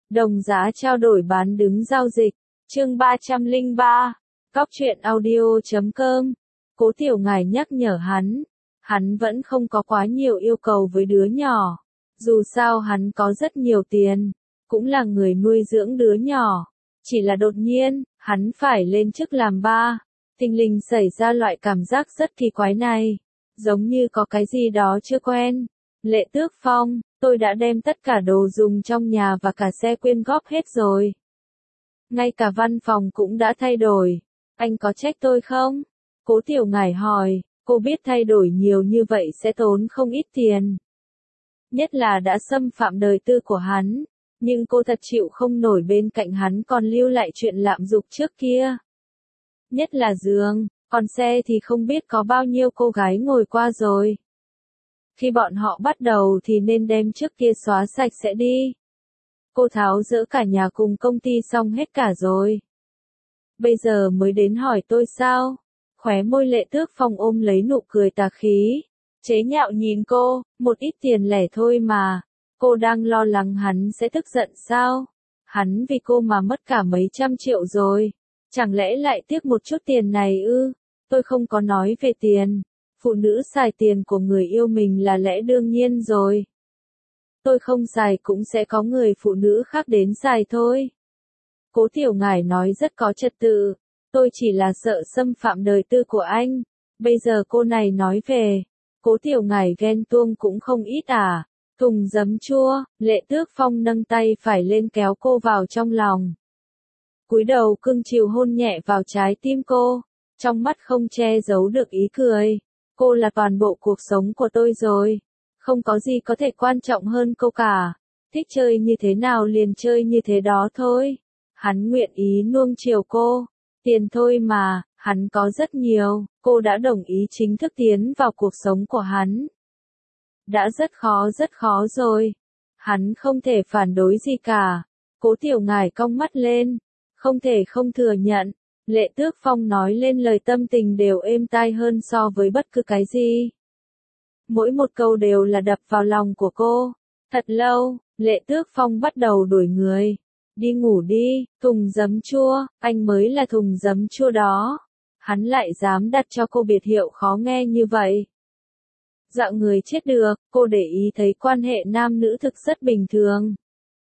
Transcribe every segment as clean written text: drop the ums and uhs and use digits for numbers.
Đồng giá trao đổi bán đứng giao dịch. Chương 303. Cóc truyện audio.com. Cố Tiểu Ngải nhắc nhở hắn vẫn không có quá nhiều yêu cầu với đứa nhỏ. Dù sao hắn có rất nhiều tiền, cũng là người nuôi dưỡng đứa nhỏ. Chỉ là đột nhiên, hắn phải lên chức làm ba. Thình lình xảy ra loại cảm giác rất kỳ quái này. Giống như có cái gì đó chưa quen. Lệ Tước Phong, tôi đã đem tất cả đồ dùng trong nhà và cả xe quyên góp hết rồi. Ngay cả văn phòng cũng đã thay đổi. Anh có trách tôi không? Cố Tiểu Ngải hỏi, cô biết thay đổi nhiều như vậy sẽ tốn không ít tiền. Nhất là đã xâm phạm đời tư của hắn. Nhưng cô thật chịu không nổi bên cạnh hắn còn lưu lại chuyện lạm dụng trước kia. Nhất là giường, còn xe thì không biết có bao nhiêu cô gái ngồi qua rồi. Khi bọn họ bắt đầu thì nên đem trước kia xóa sạch sẽ đi. Cô tháo dỡ cả nhà cùng công ty xong hết cả rồi. Bây giờ mới đến hỏi tôi sao? Khóe môi Lệ Tước Phong ôm lấy nụ cười tà khí. Chế nhạo nhìn cô, một ít tiền lẻ thôi mà. Cô đang lo lắng hắn sẽ tức giận sao? Hắn vì cô mà mất cả mấy trăm triệu rồi. Chẳng lẽ lại tiếc một chút tiền này ư? Tôi không có nói về tiền. Phụ nữ xài tiền của người yêu mình là lẽ đương nhiên rồi. Tôi không xài cũng sẽ có người phụ nữ khác đến xài thôi. Cố Tiểu Ngải nói rất có trật tự. Tôi chỉ là sợ xâm phạm đời tư của anh. Bây giờ cô này nói về. Cố Tiểu Ngải ghen tuông cũng không ít à. Thùng giấm chua, Lệ Tước Phong nâng tay phải lên kéo cô vào trong lòng. Cúi đầu cưng chiều hôn nhẹ vào trái tim cô. Trong mắt không che giấu được ý cười. Cô là toàn bộ cuộc sống của tôi rồi. Không có gì có thể quan trọng hơn cô cả. Thích chơi như thế nào liền chơi như thế đó thôi. Hắn nguyện ý nuông chiều cô. Tiền thôi mà, hắn có rất nhiều. Cô đã đồng ý chính thức tiến vào cuộc sống của hắn. Đã rất khó rồi. Hắn không thể phản đối gì cả. Cố Tiểu Ngải cong mắt lên. Không thể không thừa nhận. Lệ Tước Phong nói lên lời tâm tình đều êm tai hơn so với bất cứ cái gì. Mỗi một câu đều là đập vào lòng của cô. Thật lâu, Lệ Tước Phong bắt đầu đuổi người. Đi ngủ đi, thùng giấm chua, anh mới là thùng giấm chua đó. Hắn lại dám đặt cho cô biệt hiệu khó nghe như vậy. Dạo người chết được, cô để ý thấy quan hệ nam nữ thực rất bình thường.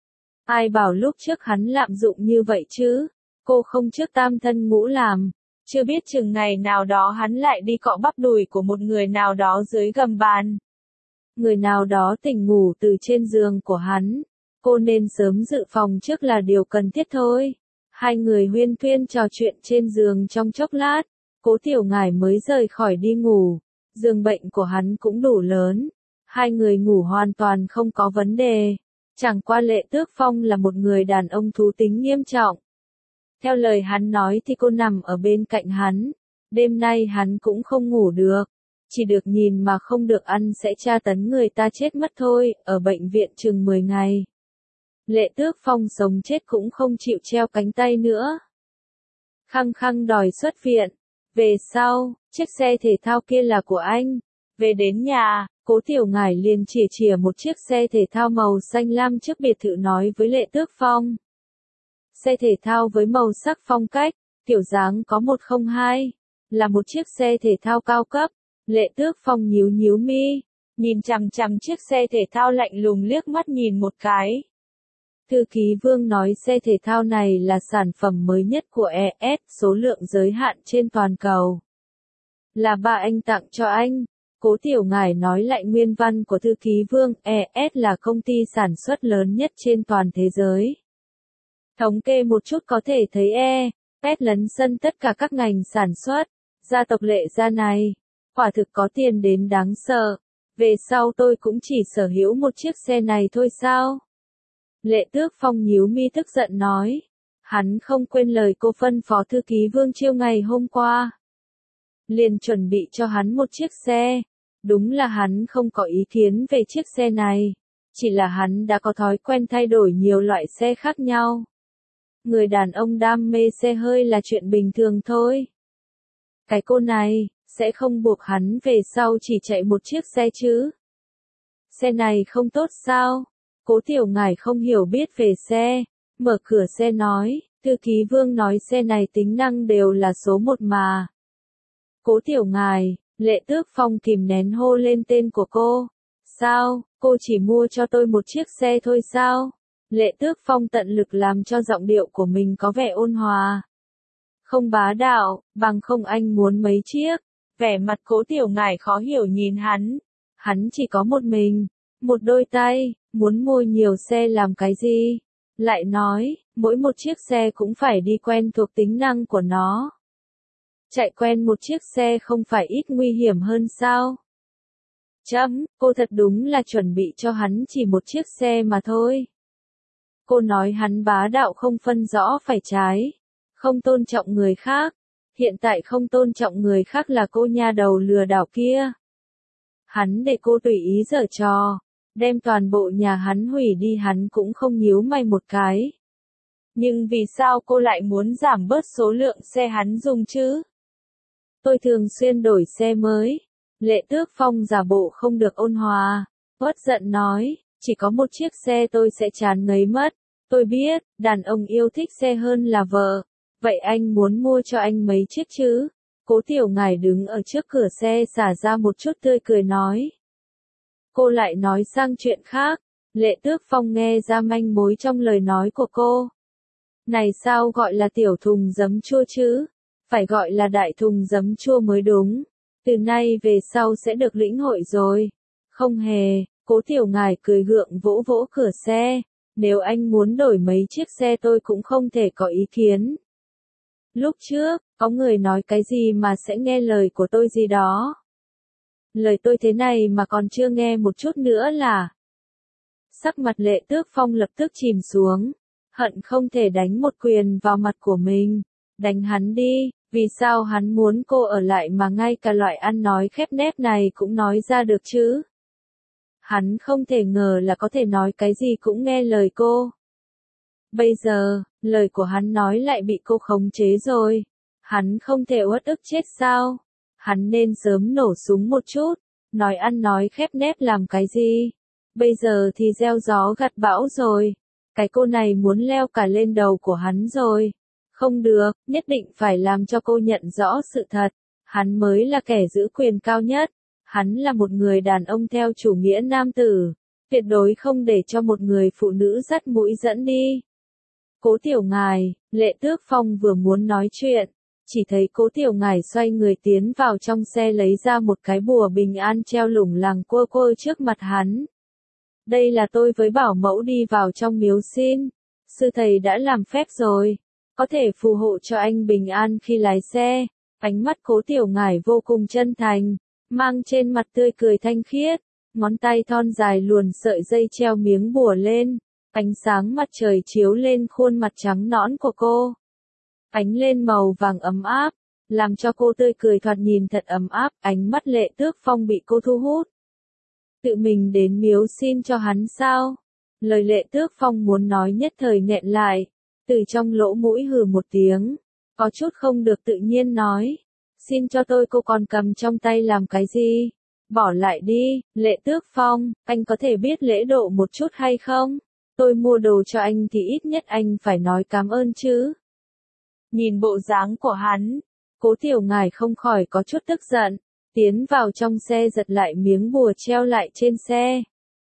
Ai bảo lúc trước hắn lạm dụng như vậy chứ? Cô không trước tam thân ngũ làm. Chưa biết chừng ngày nào đó hắn lại đi cọ bắp đùi của một người nào đó dưới gầm bàn. Người nào đó tỉnh ngủ từ trên giường của hắn. Cô nên sớm dự phòng trước là điều cần thiết thôi. Hai người huyên thuyên trò chuyện trên giường trong chốc lát. Cố Tiểu Ngải mới rời khỏi đi ngủ. Giường bệnh của hắn cũng đủ lớn. Hai người ngủ hoàn toàn không có vấn đề. Chẳng qua Lệ Tước Phong là một người đàn ông thú tính nghiêm trọng. Theo lời hắn nói thì cô nằm ở bên cạnh hắn. Đêm nay hắn cũng không ngủ được. Chỉ được nhìn mà không được ăn sẽ tra tấn người ta chết mất thôi, ở bệnh viện chừng 10 ngày. Lệ Tước Phong sống chết cũng không chịu treo cánh tay nữa. Khăng khăng đòi xuất viện. Về sau, chiếc xe thể thao kia là của anh. Về đến nhà, Cố Tiểu Ngải liền chìa một chiếc xe thể thao màu xanh lam trước biệt thự nói với Lệ Tước Phong. Xe thể thao với màu sắc phong cách, kiểu dáng có 102, là một chiếc xe thể thao cao cấp. Lệ Tước Phong nhíu mi, nhìn chằm chằm chiếc xe thể thao lạnh lùng liếc mắt nhìn một cái. Thư ký Vương nói xe thể thao này là sản phẩm mới nhất của ES, số lượng giới hạn trên toàn cầu. Là ba anh tặng cho anh. Cố Tiểu Ngải nói lại nguyên văn của thư ký Vương, ES là công ty sản xuất lớn nhất trên toàn thế giới. Thống kê một chút có thể thấy ES lấn sân tất cả các ngành sản xuất. Gia tộc Lệ gia này, quả thực có tiền đến đáng sợ. Về sau tôi cũng chỉ sở hữu một chiếc xe này thôi sao? Lệ Tước Phong nhíu mi tức giận nói. Hắn không quên lời cô phân phó thư ký Vương Chiêu ngày hôm qua. Liền chuẩn bị cho hắn một chiếc xe. Đúng là hắn không có ý kiến về chiếc xe này. Chỉ là hắn đã có thói quen thay đổi nhiều loại xe khác nhau. Người đàn ông đam mê xe hơi là chuyện bình thường thôi. Cái cô này, sẽ không buộc hắn về sau chỉ chạy một chiếc xe chứ. Xe này không tốt sao? Cố Tiểu Ngải không hiểu biết về xe. mở cửa xe nói, thư ký Vương nói xe này tính năng đều là số 1 mà. Cố Tiểu Ngài, Lệ Tước Phong kìm nén hô lên tên của cô. Sao, cô chỉ mua cho tôi một chiếc xe thôi sao? Lệ Tước Phong tận lực làm cho giọng điệu của mình có vẻ ôn hòa. Không bá đạo, bằng không anh muốn mấy chiếc. Vẻ mặt Cố Tiểu Ngải khó hiểu nhìn hắn. Hắn chỉ có một mình, một đôi tay, muốn mua nhiều xe làm cái gì? Lại nói, mỗi một chiếc xe cũng phải đi quen thuộc tính năng của nó. Chạy quen một chiếc xe không phải ít nguy hiểm hơn sao? Cô thật đúng là chuẩn bị cho hắn chỉ một chiếc xe mà thôi. Cô nói hắn bá đạo không phân rõ phải trái, không tôn trọng người khác. Hiện tại không tôn trọng người khác là cô nha đầu lừa đảo kia. Hắn để cô tùy ý giở trò, đem toàn bộ nhà hắn hủy đi hắn cũng không nhíu mày một cái. Nhưng vì sao cô lại muốn giảm bớt số lượng xe hắn dùng chứ? Tôi thường xuyên đổi xe mới. Lệ Tước Phong giả bộ không được ôn hòa, uất giận nói, chỉ có một chiếc xe tôi sẽ chán ngấy mất. Tôi biết, đàn ông yêu thích xe hơn là vợ. Vậy anh muốn mua cho anh mấy chiếc chứ? Cố Tiểu Ngải đứng ở trước cửa xe xả ra một chút tươi cười nói. Cô lại nói sang chuyện khác. Lệ Tước Phong nghe ra manh mối trong lời nói của cô. Này sao gọi là tiểu thùng giấm chua chứ? Phải gọi là đại thùng giấm chua mới đúng. Từ nay về sau sẽ được lĩnh hội rồi. Không hề, Cố Tiểu Ngải cười gượng vỗ vỗ cửa xe. Nếu anh muốn đổi mấy chiếc xe tôi cũng không thể có ý kiến. Lúc trước, có người nói cái gì mà sẽ nghe lời của tôi gì đó. Lời tôi thế này mà còn chưa nghe một chút nữa là. Sắc mặt Lệ Tước Phong lập tức chìm xuống. Hận không thể đánh một quyền vào mặt của mình. Đánh hắn đi, vì sao hắn muốn cô ở lại mà ngay cả loại ăn nói khép nép này cũng nói ra được chứ? Hắn không thể ngờ là có thể nói cái gì cũng nghe lời cô. Bây giờ, lời của hắn nói lại bị cô khống chế rồi. Hắn không thể uất ức chết sao? Hắn nên sớm nổ súng một chút. Nói ăn nói khép nép làm cái gì? Bây giờ thì gieo gió gặt bão rồi. Cái cô này muốn leo cả lên đầu của hắn rồi. Không được, nhất định phải làm cho cô nhận rõ sự thật. Hắn mới là kẻ giữ quyền cao nhất. Hắn là một người đàn ông theo chủ nghĩa nam tử. Tuyệt đối không để cho một người phụ nữ dắt mũi dẫn đi. Cố Tiểu Ngải, Lệ Tước Phong vừa muốn nói chuyện. Chỉ thấy Cố Tiểu Ngải xoay người tiến vào trong xe lấy ra một cái bùa bình an treo lủng lẳng quơ quơ trước mặt hắn. Đây là tôi với bảo mẫu đi vào trong miếu xin. Sư thầy đã làm phép rồi. Có thể phù hộ cho anh bình an khi lái xe. Ánh mắt Cố Tiểu Ngải vô cùng chân thành, mang trên mặt tươi cười thanh khiết. Ngón tay thon dài luồn sợi dây treo miếng bùa lên. Ánh sáng mặt trời chiếu lên khuôn mặt trắng nõn của cô. Ánh lên màu vàng ấm áp, làm cho cô tươi cười thoạt nhìn thật ấm áp. Ánh mắt Lệ Tước Phong bị cô thu hút. Tự mình đến miếu xin cho hắn sao? Lời Lệ Tước Phong muốn nói nhất thời nghẹn lại. Từ trong lỗ mũi hừ một tiếng. Có chút không được tự nhiên nói. Xin cho tôi cô còn cầm trong tay làm cái gì? Bỏ lại đi, Lệ Tước Phong, anh có thể biết lễ độ một chút hay không? Tôi mua đồ cho anh thì ít nhất anh phải nói cảm ơn chứ. Nhìn bộ dáng của hắn, Cố Tiểu Ngải không khỏi có chút tức giận. Tiến vào trong xe giật lại miếng bùa treo lại trên xe.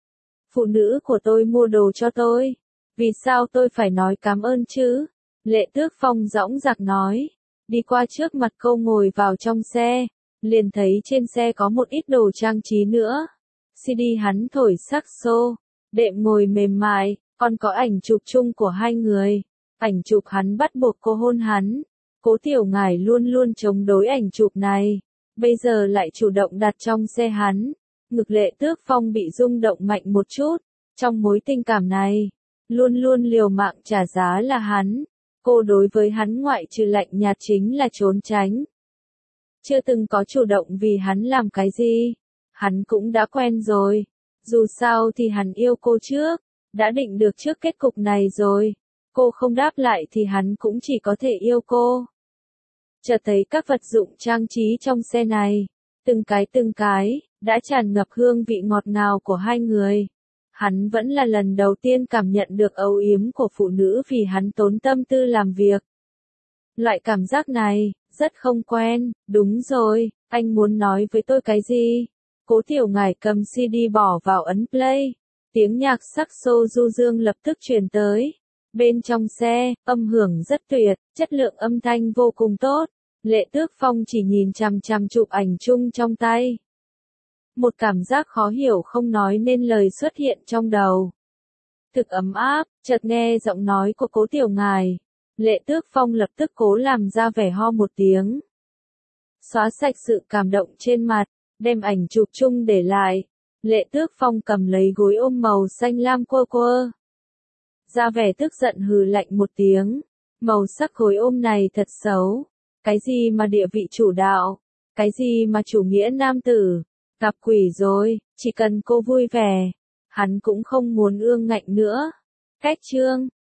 Phụ nữ của tôi mua đồ cho tôi. Vì sao tôi phải nói cảm ơn chứ? Lệ Tước Phong dõng dạc nói. Đi qua trước mặt cô ngồi vào trong xe. Liền thấy trên xe có một ít đồ trang trí nữa. CD hắn thổi saxo. Đệm ngồi mềm mại. Còn có ảnh chụp chung của hai người. Ảnh chụp hắn bắt buộc cô hôn hắn. Cố Tiểu Ngải luôn luôn chống đối ảnh chụp này. Bây giờ lại chủ động đặt trong xe hắn. Ngực Lệ Tước Phong bị rung động mạnh một chút. Trong mối tình cảm này, luôn luôn liều mạng trả giá là hắn. Cô đối với hắn ngoại trừ lạnh nhạt chính là trốn tránh. Chưa từng có chủ động vì hắn làm cái gì. Hắn cũng đã quen rồi. Dù sao thì hắn yêu cô trước. Đã định được trước kết cục này rồi. Cô không đáp lại thì hắn cũng chỉ có thể yêu cô. Chợt thấy các vật dụng trang trí trong xe này. Từng cái, đã tràn ngập hương vị ngọt ngào của hai người. Hắn vẫn là lần đầu tiên cảm nhận được âu yếm của phụ nữ vì hắn tốn tâm tư làm việc. Loại cảm giác này, rất không quen. Đúng rồi, anh muốn nói với tôi cái gì? Cố Tiểu Ngải cầm CD bỏ vào ấn play. Tiếng nhạc saxo du dương lập tức truyền tới. Bên trong xe, âm hưởng rất tuyệt, chất lượng âm thanh vô cùng tốt. Lệ Tước Phong chỉ nhìn chằm chằm chụp ảnh chung trong tay. Một cảm giác khó hiểu không nói nên lời xuất hiện trong đầu. Thực ấm áp, chợt nghe giọng nói của Cố Tiểu Ngải. Lệ Tước Phong lập tức cố làm ra vẻ ho một tiếng. Xóa sạch sự cảm động trên mặt, đem ảnh chụp chung để lại. Lệ Tước Phong cầm lấy gối ôm màu xanh lam quơ quơ. Ra vẻ tức giận hừ lạnh một tiếng. Màu sắc gối ôm này thật xấu. Cái gì mà địa vị chủ đạo? Cái gì mà chủ nghĩa nam tử? Gặp quỷ rồi, chỉ cần cô vui vẻ. Hắn cũng không muốn ương ngạnh nữa. Cách chương